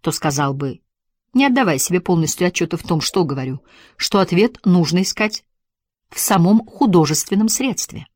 то сказал бы, не отдавая себе полностью отчета в том, что говорю, что ответ нужно искать в самом художественном средстве.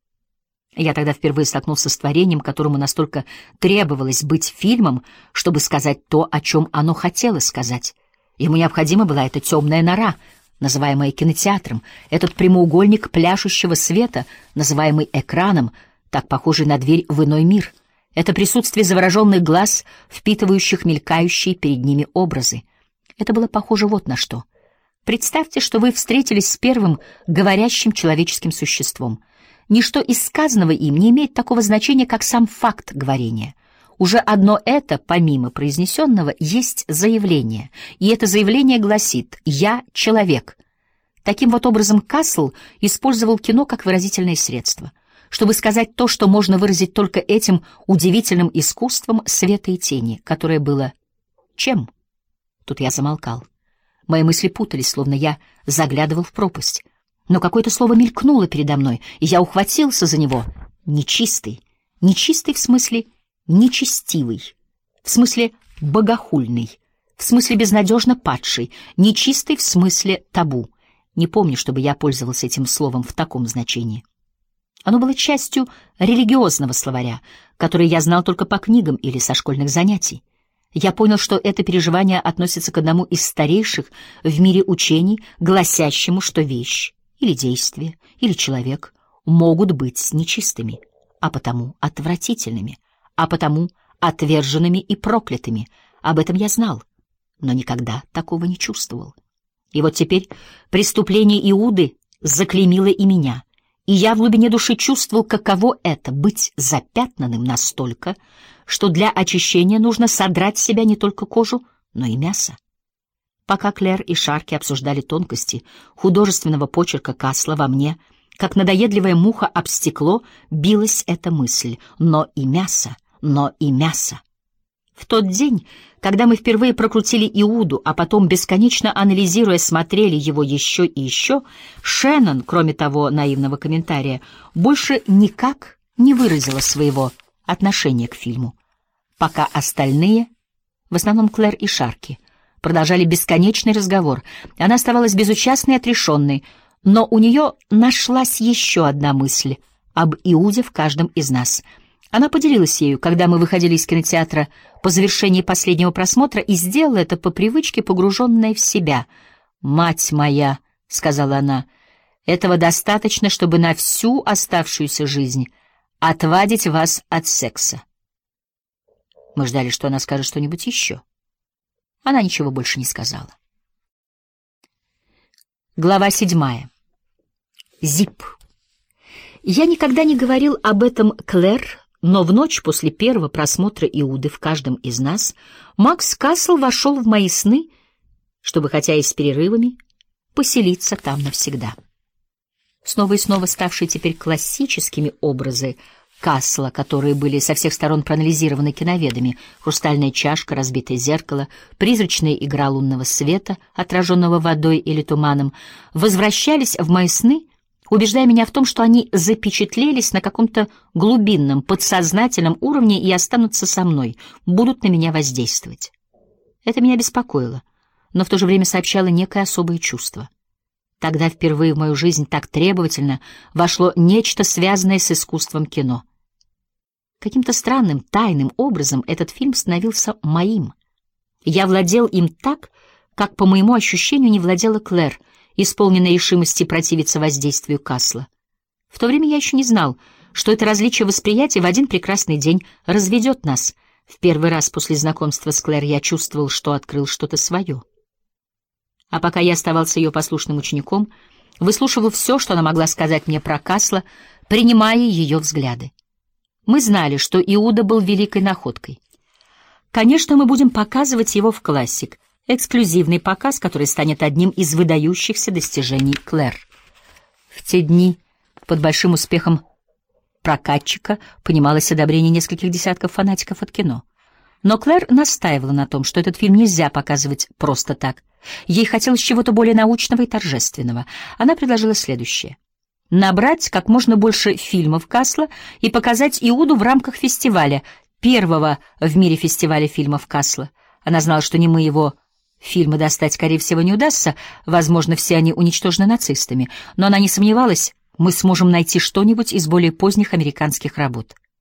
Я тогда впервые столкнулся с творением, которому настолько требовалось быть фильмом, чтобы сказать то, о чем оно хотело сказать. Ему необходима была эта темная нора, называемая кинотеатром, этот прямоугольник пляшущего света, называемый экраном, так похожий на дверь в иной мир. Это присутствие завороженных глаз, впитывающих мелькающие перед ними образы. Это было похоже вот на что. Представьте, что вы встретились с первым говорящим человеческим существом. Ничто из сказанного им не имеет такого значения, как сам факт говорения. Уже одно это, помимо произнесенного, есть заявление, и это заявление гласит «Я человек». Таким вот образом Кассел использовал кино как выразительное средство, чтобы сказать то, что можно выразить только этим удивительным искусством света и тени, которое было чем? Тут я замолкал. Мои мысли путались, словно я заглядывал в пропасть. Но какое-то слово мелькнуло передо мной, и я ухватился за него. Нечистый. Нечистый в смысле нечестивый, в смысле богохульный, в смысле безнадежно падший, нечистый в смысле табу. Не помню, чтобы я пользовался этим словом в таком значении. Оно было частью религиозного словаря, который я знал только по книгам или со школьных занятий. Я понял, что это переживание относится к одному из старейших в мире учений, гласящему, что вещь или действие, или человек могут быть нечистыми, а потому отвратительными, а потому отверженными и проклятыми. Об этом я знал, но никогда такого не чувствовал. И вот теперь преступление Иуды заклеймило и меня, и я в глубине души чувствовал, каково это — быть запятнанным настолько, что для очищения нужно содрать с себя не только кожу, но и мясо. Пока Клэр и Шарки обсуждали тонкости художественного почерка Кассела, во мне, как надоедливая муха об стекло, билась эта мысль: но и мясо, но и мясо. В тот день, когда мы впервые прокрутили Иуду, а потом, бесконечно анализируя, смотрели его еще и еще, Шеннон, кроме того наивного комментария, больше никак не выразила своего отношения к фильму, пока остальные, в основном Клэр и Шарки, продолжали бесконечный разговор. Она оставалась безучастной и отрешенной, но у нее нашлась еще одна мысль об Иуде в каждом из нас. Она поделилась ею, когда мы выходили из кинотеатра по завершении последнего просмотра, и сделала это по привычке, погруженная в себя. «Мать моя», — сказала она, — «этого достаточно, чтобы на всю оставшуюся жизнь отвадить вас от секса». Мы ждали, что она скажет что-нибудь еще. Она ничего больше не сказала. Глава 7. Зип. Я никогда не говорил об этом Клэр, но в ночь после первого просмотра Иуды в каждом из нас Макс Кассел вошел в мои сны, чтобы, хотя и с перерывами, поселиться там навсегда. Снова и снова ставшие теперь классическими образы Кассела, которые были со всех сторон проанализированы киноведами: хрустальная чашка, разбитое зеркало, призрачная игра лунного света, отраженного водой или туманом, возвращались в мои сны, убеждая меня в том, что они запечатлелись на каком-то глубинном, подсознательном уровне и останутся со мной, будут на меня воздействовать. Это меня беспокоило, но в то же время сообщало некое особое чувство. Тогда впервые в мою жизнь так требовательно вошло нечто, связанное с искусством кино. Каким-то странным, тайным образом этот фильм становился моим. Я владел им так, как, по моему ощущению, не владела Клэр, исполненная решимости противиться воздействию Кассела. В то время я еще не знал, что это различие восприятия в один прекрасный день разведет нас. В первый раз после знакомства с Клэр я чувствовал, что открыл что-то свое. А пока я оставался ее послушным учеником, выслушивал все, что она могла сказать мне про Кассела, принимая ее взгляды. Мы знали, что Иуда был великой находкой. Конечно, мы будем показывать его в классик, эксклюзивный показ, который станет одним из выдающихся достижений Клэр. В те дни под большим успехом прокатчика понималось одобрение нескольких десятков фанатиков от кино. Но Клэр настаивала на том, что этот фильм нельзя показывать просто так. Ей хотелось чего-то более научного и торжественного. Она предложила следующее: набрать как можно больше фильмов Кассела и показать Иуду в рамках фестиваля, первого в мире фестиваля фильмов Кассела. Она знала, что ни мы его фильмы достать, скорее всего, не удастся, возможно, все они уничтожены нацистами, но она не сомневалась, мы сможем найти что-нибудь из более поздних американских работ.